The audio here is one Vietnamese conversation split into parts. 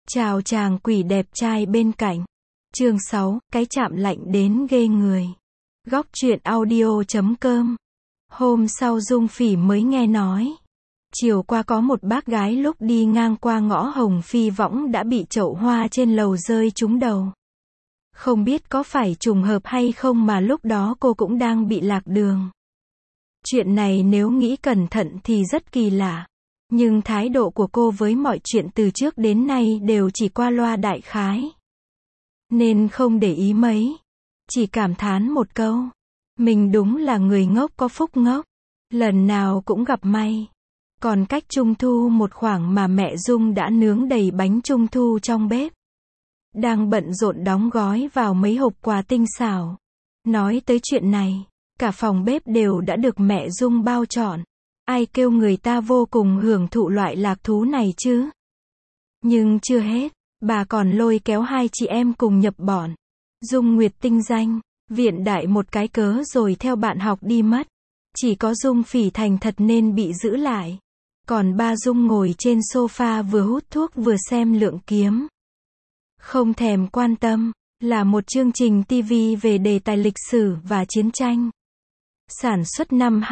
Chào chàng quỷ đẹp trai bên cạnh. Chương 6, cái chạm lạnh đến ghê người. Góc truyện audio.com. Hôm sau Dung Phỉ mới nghe nói. Chiều qua có một bác gái lúc đi ngang qua ngõ Hồng Phi Võng đã bị chậu hoa trên lầu rơi trúng đầu. Không biết có phải trùng hợp hay không mà lúc đó cô cũng đang bị lạc đường. Chuyện này nếu nghĩ cẩn thận thì rất kỳ lạ. Nhưng thái độ của cô với mọi chuyện từ trước đến nay đều chỉ qua loa đại khái. Nên không để ý mấy. Chỉ cảm thán một câu. Mình đúng là người ngốc có phúc ngốc. Lần nào cũng gặp may. Còn cách Trung Thu một khoảng mà mẹ Dung đã nướng đầy bánh Trung Thu trong bếp. Đang bận rộn đóng gói vào mấy hộp quà tinh xảo. Nói tới chuyện này, cả phòng bếp đều đã được mẹ Dung bao trọn. Ai kêu người ta vô cùng hưởng thụ loại lạc thú này chứ. Nhưng chưa hết, bà còn lôi kéo hai chị em cùng nhập bọn. Dung Nguyệt tinh danh, viện đại một cái cớ rồi theo bạn học đi mất. Chỉ có Dung Phỉ thành thật nên bị giữ lại. Còn ba Dung ngồi trên sofa vừa hút thuốc vừa xem Lượng Kiếm. Không thèm quan tâm, là một chương trình TV về đề tài lịch sử và chiến tranh. Sản xuất năm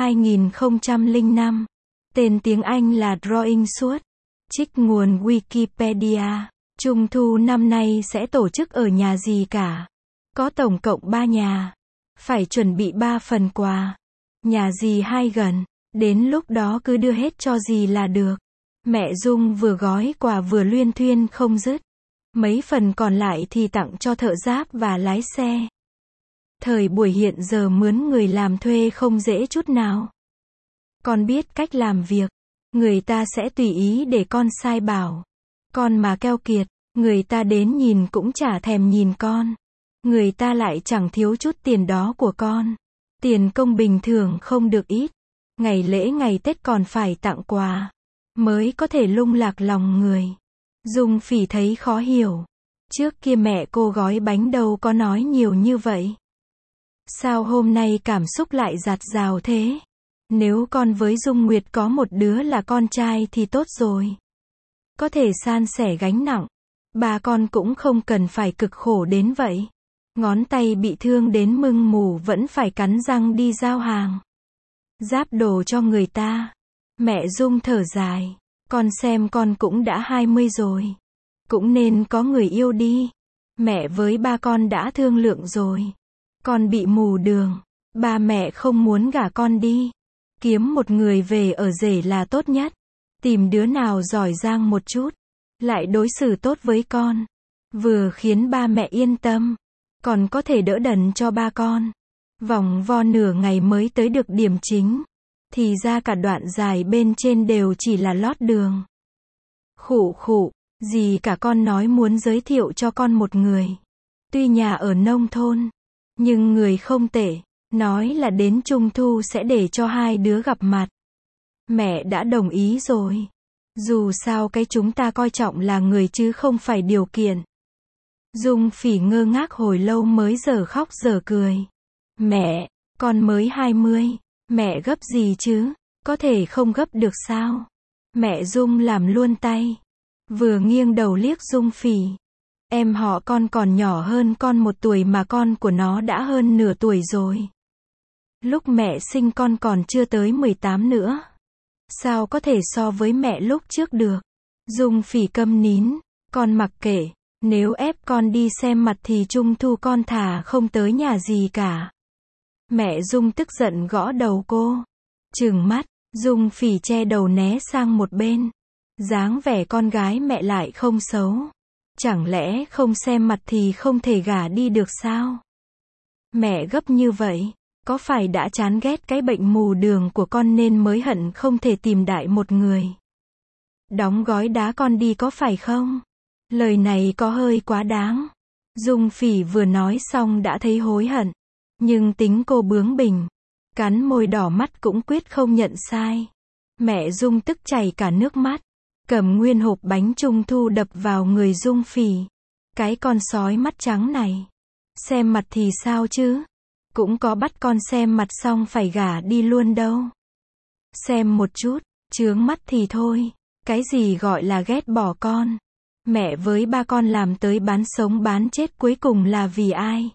2005. Tên tiếng Anh là Drawing Suit. Trích nguồn Wikipedia. Trung thu năm nay sẽ tổ chức ở nhà gì cả? Có tổng cộng 3 nhà. Phải chuẩn bị 3 phần quà. Nhà gì hai gần. Đến lúc đó cứ đưa hết cho gì là được. Mẹ Dung vừa gói quà vừa luyên thuyên không dứt. Mấy phần còn lại thì tặng cho thợ giáp và lái xe. Thời buổi hiện giờ mướn người làm thuê không dễ chút nào. Con biết cách làm việc, người ta sẽ tùy ý để con sai bảo. Con mà keo kiệt, người ta đến nhìn cũng chả thèm nhìn con. Người ta lại chẳng thiếu chút tiền đó của con. Tiền công bình thường không được ít. Ngày lễ ngày Tết còn phải tặng quà, mới có thể lung lạc lòng người. Dung Phỉ thấy khó hiểu. Trước kia mẹ cô gói bánh đâu có nói nhiều như vậy. Sao hôm nay cảm xúc lại dạt dào thế? Nếu con với Dung Nguyệt có một đứa là con trai thì tốt rồi. Có thể san sẻ gánh nặng. Ba con cũng không cần phải cực khổ đến vậy. Ngón tay bị thương đến mưng mù vẫn phải cắn răng đi giao hàng. Giáp đồ cho người ta. Mẹ Dung thở dài. Con xem con cũng đã 20 rồi. Cũng nên có người yêu đi. Mẹ với ba con đã thương lượng rồi. Con bị mù đường. Ba mẹ không muốn gả con đi. Kiếm một người về ở rể là tốt nhất. Tìm đứa nào giỏi giang một chút. Lại đối xử tốt với con. Vừa khiến ba mẹ yên tâm. Còn có thể đỡ đần cho ba con. Vòng vo nửa ngày mới tới được điểm chính. Thì ra cả đoạn dài bên trên đều chỉ là lót đường. Khụ khụ, gì cả con nói muốn giới thiệu cho con một người. Tuy nhà ở nông thôn, nhưng người không tệ. Nói là đến Trung Thu sẽ để cho hai đứa gặp mặt. Mẹ đã đồng ý rồi. Dù sao cái chúng ta coi trọng là người chứ không phải điều kiện. Dung Phỉ ngơ ngác hồi lâu mới giờ khóc giờ cười. Mẹ, con mới 20. Mẹ gấp gì chứ? Có thể không gấp được sao? Mẹ Dung làm luôn tay. Vừa nghiêng đầu liếc Dung Phỉ. Em họ con còn nhỏ hơn con 1 tuổi mà con của nó đã hơn nửa tuổi rồi. Lúc mẹ sinh con còn chưa tới 18 nữa. Sao có thể so với mẹ lúc trước được? Dung Phỉ câm nín. Con mặc kệ. Nếu ép con đi xem mặt thì Trung Thu con thà không tới nhà gì cả. Mẹ Dung tức giận gõ đầu cô. Trừng mắt, Dung Phỉ che đầu né sang một bên. Dáng vẻ con gái mẹ lại không xấu. Chẳng lẽ không xem mặt thì không thể gả đi được sao? Mẹ gấp như vậy, có phải đã chán ghét cái bệnh mù đường của con nên mới hận không thể tìm đại một người? Đóng gói đá con đi có phải không? Lời này có hơi quá đáng. Dung Phỉ vừa nói xong đã thấy hối hận. Nhưng tính cô bướng bỉnh. Cắn môi đỏ mắt cũng quyết không nhận sai. Mẹ Dung tức chảy cả nước mắt. Cầm nguyên hộp bánh Trung Thu đập vào người Dung Phỉ. Cái con sói mắt trắng này. Xem mặt thì sao chứ? Cũng có bắt con xem mặt xong phải gả đi luôn đâu. Xem một chút, chướng mắt thì thôi. Cái gì gọi là ghét bỏ con? Mẹ với ba con làm tới bán sống bán chết cuối cùng là vì ai?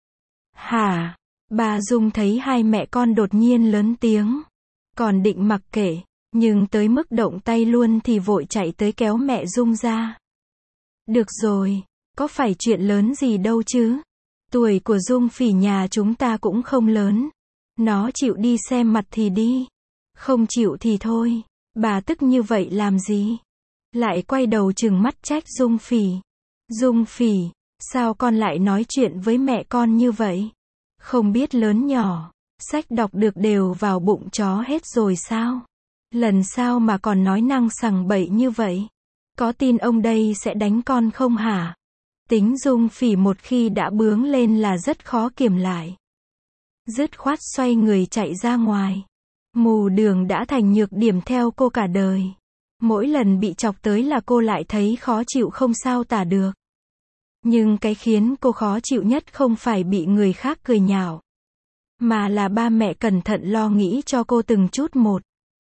Hả? Bà Dung thấy hai mẹ con đột nhiên lớn tiếng. Còn định mặc kệ, nhưng tới mức động tay luôn thì vội chạy tới kéo mẹ Dung ra. Được rồi, có phải chuyện lớn gì đâu chứ? Tuổi của Dung Phỉ nhà chúng ta cũng không lớn. Nó chịu đi xem mặt thì đi. Không chịu thì thôi. Bà tức như vậy làm gì? Lại quay đầu trừng mắt trách Dung Phỉ. Dung Phỉ, sao con lại nói chuyện với mẹ con như vậy? Không biết lớn nhỏ, sách đọc được đều vào bụng chó hết rồi sao? Lần sau mà còn nói năng sằng bậy như vậy, có tin ông đây sẽ đánh con không hả? Tính Dung Phỉ một khi đã bướng lên là rất khó kiềm lại. Dứt khoát xoay người chạy ra ngoài. Mù đường đã thành nhược điểm theo cô cả đời. Mỗi lần bị chọc tới là cô lại thấy khó chịu không sao tả được. Nhưng cái khiến cô khó chịu nhất không phải bị người khác cười nhạo, mà là ba mẹ cẩn thận lo nghĩ cho cô từng chút một.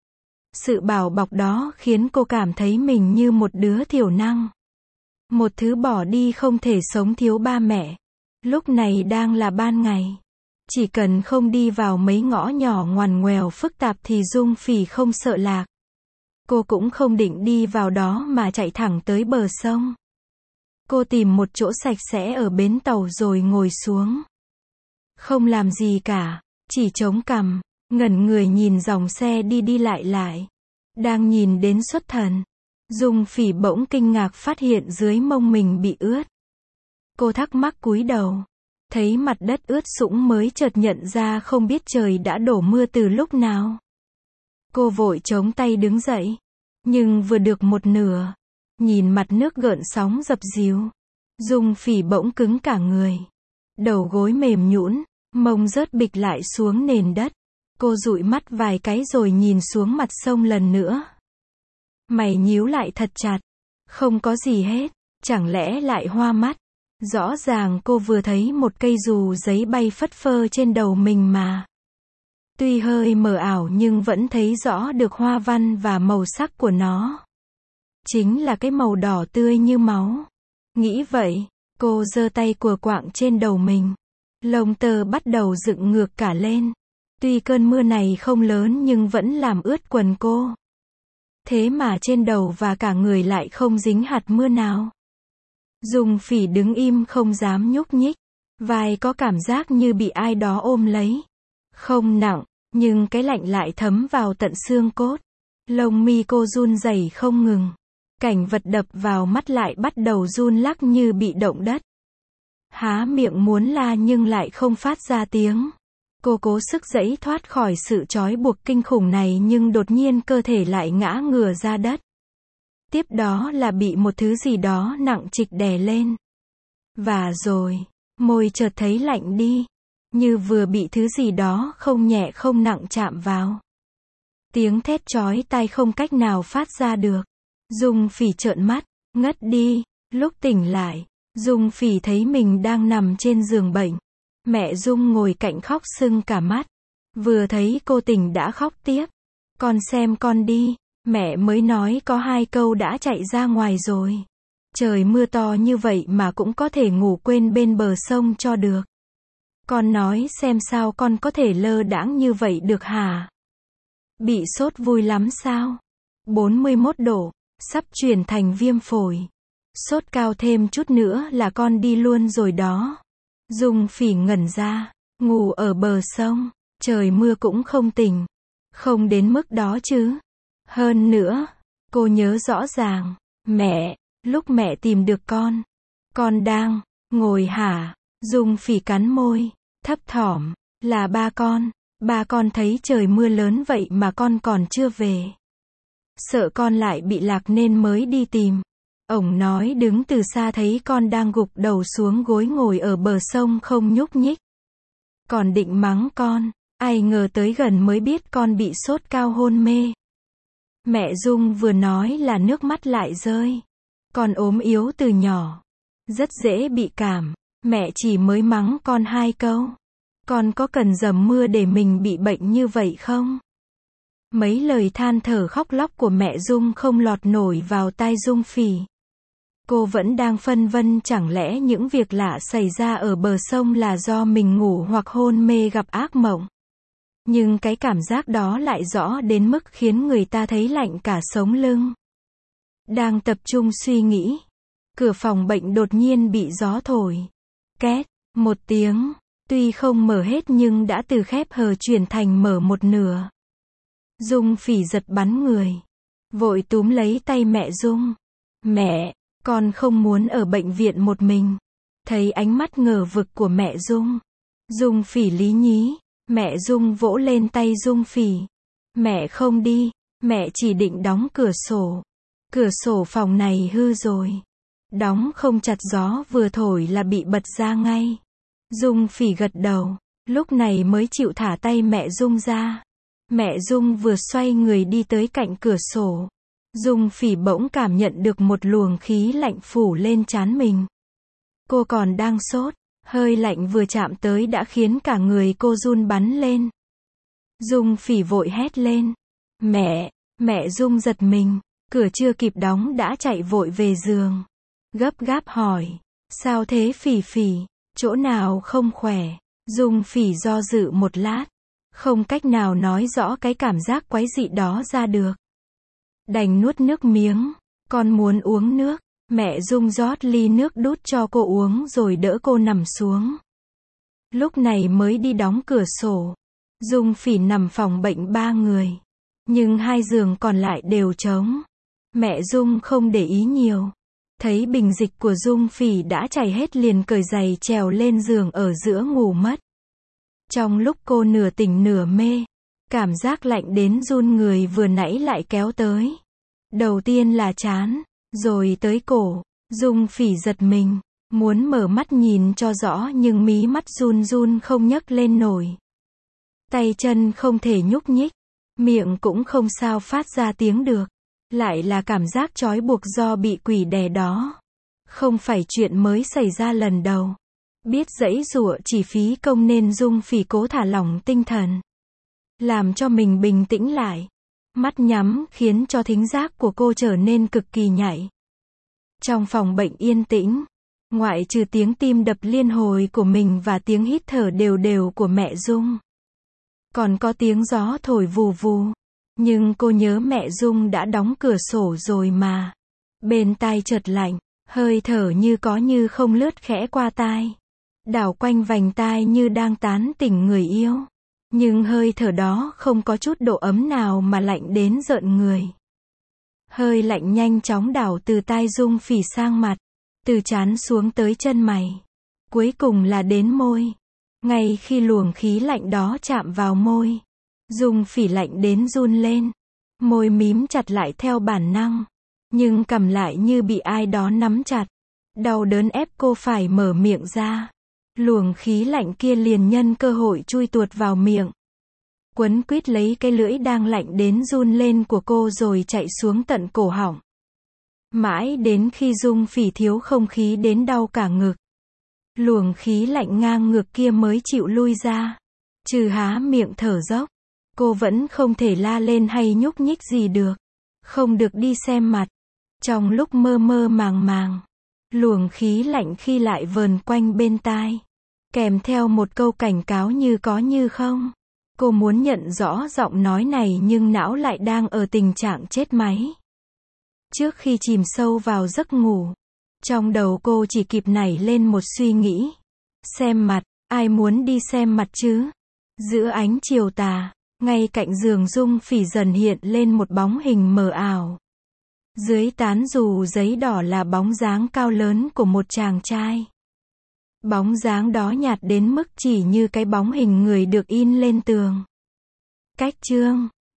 Sự bảo bọc đó khiến cô cảm thấy mình như một đứa thiểu năng. Một thứ bỏ đi không thể sống thiếu ba mẹ. Lúc này đang là ban ngày. Chỉ cần không đi vào mấy ngõ nhỏ ngoằn ngoèo phức tạp thì Dung Phỉ không sợ lạc. Cô cũng không định đi vào đó mà chạy thẳng tới bờ sông. Cô tìm một chỗ sạch sẽ ở bến tàu rồi ngồi xuống. Không làm gì cả, chỉ chống cằm, ngẩn người nhìn dòng xe đi đi lại lại. Đang nhìn đến xuất thần, Dung Phỉ bỗng kinh ngạc phát hiện dưới mông mình bị ướt. Cô thắc mắc cúi đầu, thấy mặt đất ướt sũng mới chợt nhận ra không biết trời đã đổ mưa từ lúc nào. Cô vội chống tay đứng dậy, nhưng vừa được một nửa, nhìn mặt nước gợn sóng dập dìu, Dung Phỉ bỗng cứng cả người. Đầu gối mềm nhũn, mông rớt bịch lại xuống nền đất. Cô dụi mắt vài cái rồi nhìn xuống mặt sông lần nữa. Mày nhíu lại thật chặt. Không có gì hết, chẳng lẽ lại hoa mắt? Rõ ràng cô vừa thấy một cây dù giấy bay phất phơ trên đầu mình mà. Tuy hơi mờ ảo nhưng vẫn thấy rõ được hoa văn và màu sắc của nó. Chính là cái màu đỏ tươi như máu. Nghĩ vậy, cô giơ tay cùa quạng trên đầu mình. Lông tơ bắt đầu dựng ngược cả lên. Tuy cơn mưa này không lớn nhưng vẫn làm ướt quần cô. Thế mà trên đầu và cả người lại không dính hạt mưa nào. Dung Phỉ đứng im không dám nhúc nhích. Vai có cảm giác như bị ai đó ôm lấy. Không nặng, nhưng cái lạnh lại thấm vào tận xương cốt. Lông mi cô run rẩy không ngừng. Cảnh vật đập vào mắt lại bắt đầu run lắc như bị động đất. Há miệng muốn la nhưng lại không phát ra tiếng. Cô cố sức giãy thoát khỏi sự trói buộc kinh khủng này nhưng đột nhiên cơ thể lại ngã ngửa ra đất. Tiếp đó là bị một thứ gì đó nặng trịch đè lên. Và rồi, môi chợt thấy lạnh đi. Như vừa bị thứ gì đó không nhẹ không nặng chạm vào. Tiếng thét chói tai không cách nào phát ra được. Dung Phỉ trợn mắt, ngất đi. Lúc tỉnh lại, Dung Phỉ thấy mình đang nằm trên giường bệnh. Mẹ Dung ngồi cạnh khóc sưng cả mắt. Vừa thấy cô tỉnh đã khóc tiếp. Con xem con đi. Mẹ mới nói có 2 câu đã chạy ra ngoài rồi. Trời mưa to như vậy mà cũng có thể ngủ quên bên bờ sông cho được. Con nói xem sao con có thể lơ đãng như vậy được hả? Bị sốt vui lắm sao? 41 độ, sắp chuyển thành viêm phổi. Sốt cao thêm chút nữa là con đi luôn rồi đó. Dung Phỉ ngẩn ra, ngủ ở bờ sông, trời mưa cũng không tỉnh. Không đến mức đó chứ. Hơn nữa, cô nhớ rõ ràng, mẹ, lúc mẹ tìm được con đang ngồi hả? Dung Phỉ cắn môi, thấp thỏm, là ba con thấy trời mưa lớn vậy mà con còn chưa về. Sợ con lại bị lạc nên mới đi tìm. Ổng nói đứng từ xa thấy con đang gục đầu xuống gối ngồi ở bờ sông không nhúc nhích. Còn định mắng con, ai ngờ tới gần mới biết con bị sốt cao hôn mê. Mẹ Dung vừa nói là nước mắt lại rơi. Con ốm yếu từ nhỏ, rất dễ bị cảm. Mẹ chỉ mới mắng con 2 câu. Con có cần dầm mưa để mình bị bệnh như vậy không? Mấy lời than thở khóc lóc của mẹ Dung không lọt nổi vào tai Dung Phỉ. Cô vẫn đang phân vân chẳng lẽ những việc lạ xảy ra ở bờ sông là do mình ngủ hoặc hôn mê gặp ác mộng. Nhưng cái cảm giác đó lại rõ đến mức khiến người ta thấy lạnh cả sống lưng. Đang tập trung suy nghĩ, cửa phòng bệnh đột nhiên bị gió thổi. Két, một tiếng, tuy không mở hết nhưng đã từ khép hờ chuyển thành mở một nửa. Dung Phỉ giật bắn người, vội túm lấy tay mẹ Dung. Mẹ, con không muốn ở bệnh viện một mình. Thấy ánh mắt ngờ vực của mẹ Dung, Dung Phỉ lý nhí. Mẹ Dung vỗ lên tay Dung Phỉ. Mẹ không đi, mẹ chỉ định đóng cửa sổ. Cửa sổ phòng này hư rồi. Đóng không chặt, gió vừa thổi là bị bật ra ngay. Dung Phỉ gật đầu, lúc này mới chịu thả tay mẹ Dung ra. Mẹ Dung vừa xoay người đi tới cạnh cửa sổ. Dung Phỉ bỗng cảm nhận được một luồng khí lạnh phủ lên trán mình. Cô còn đang sốt. Hơi lạnh vừa chạm tới đã khiến cả người cô run bắn lên. Dung Phỉ vội hét lên. Mẹ Dung giật mình. Cửa chưa kịp đóng đã chạy vội về giường. Gấp gáp hỏi. Sao thế Phỉ Phỉ? Chỗ nào không khỏe? Dung Phỉ do dự một lát. Không cách nào nói rõ cái cảm giác quái dị đó ra được. Đành nuốt nước miếng. Con muốn uống nước. Mẹ Dung rót ly nước đút cho cô uống rồi đỡ cô nằm xuống. Lúc này mới đi đóng cửa sổ. Dung Phỉ nằm phòng bệnh 3 người. Nhưng 2 giường còn lại đều trống. Mẹ Dung không để ý nhiều. Thấy bình dịch của Dung Phỉ đã chảy hết liền cởi giày trèo lên giường ở giữa ngủ mất. Trong lúc cô nửa tỉnh nửa mê, cảm giác lạnh đến run người vừa nãy lại kéo tới. Đầu tiên là trán, rồi tới cổ. Dung Phỉ giật mình, muốn mở mắt nhìn cho rõ nhưng mí mắt run run không nhấc lên nổi. Tay chân không thể nhúc nhích, miệng cũng không sao phát ra tiếng được. Lại là cảm giác trói buộc do bị quỷ đè đó. Không phải chuyện mới xảy ra lần đầu. Biết giãy giụa chỉ phí công nên Dung Phỉ cố thả lỏng tinh thần. Làm cho mình bình tĩnh lại. Mắt nhắm khiến cho thính giác của cô trở nên cực kỳ nhạy. Trong phòng bệnh yên tĩnh, ngoại trừ tiếng tim đập liên hồi của mình và tiếng hít thở đều đều của mẹ Dung. Còn có tiếng gió thổi vù vù. Nhưng cô nhớ mẹ Dung đã đóng cửa sổ rồi mà. Bên tai chợt lạnh, hơi thở như có như không lướt khẽ qua tai. Đảo quanh vành tai như đang tán tỉnh người yêu. Nhưng hơi thở đó không có chút độ ấm nào mà lạnh đến rợn người. Hơi lạnh nhanh chóng đảo từ tai Dung Phỉ sang mặt, từ trán xuống tới chân mày. Cuối cùng là đến môi. Ngay khi luồng khí lạnh đó chạm vào môi, Dung Phỉ lạnh đến run lên. Môi mím chặt lại theo bản năng. Nhưng cằm lại như bị ai đó nắm chặt. Đau đớn ép cô phải mở miệng ra. Luồng khí lạnh kia liền nhân cơ hội chui tuột vào miệng. Quấn quýt lấy cái lưỡi đang lạnh đến run lên của cô rồi chạy xuống tận cổ họng. Mãi đến khi Dung Phỉ thiếu không khí đến đau cả ngực. Luồng khí lạnh ngang ngược kia mới chịu lui ra. Trừ há miệng thở dốc, cô vẫn không thể la lên hay nhúc nhích gì được. Không được đi xem mặt. Trong lúc mơ mơ màng màng, luồng khí lạnh khi lại vờn quanh bên tai, kèm theo một câu cảnh cáo như có như không. Cô muốn nhận rõ giọng nói này nhưng não lại đang ở tình trạng chết máy. Trước khi chìm sâu vào giấc ngủ, trong đầu cô chỉ kịp nảy lên một suy nghĩ. Xem mặt, ai muốn đi xem mặt chứ? Giữa ánh chiều tà, ngay cạnh giường Dung Phỉ dần hiện lên một bóng hình mờ ảo. Dưới tán dù giấy đỏ là bóng dáng cao lớn của một chàng trai. Bóng dáng đó nhạt đến mức chỉ như cái bóng hình người được in lên tường. Cách chương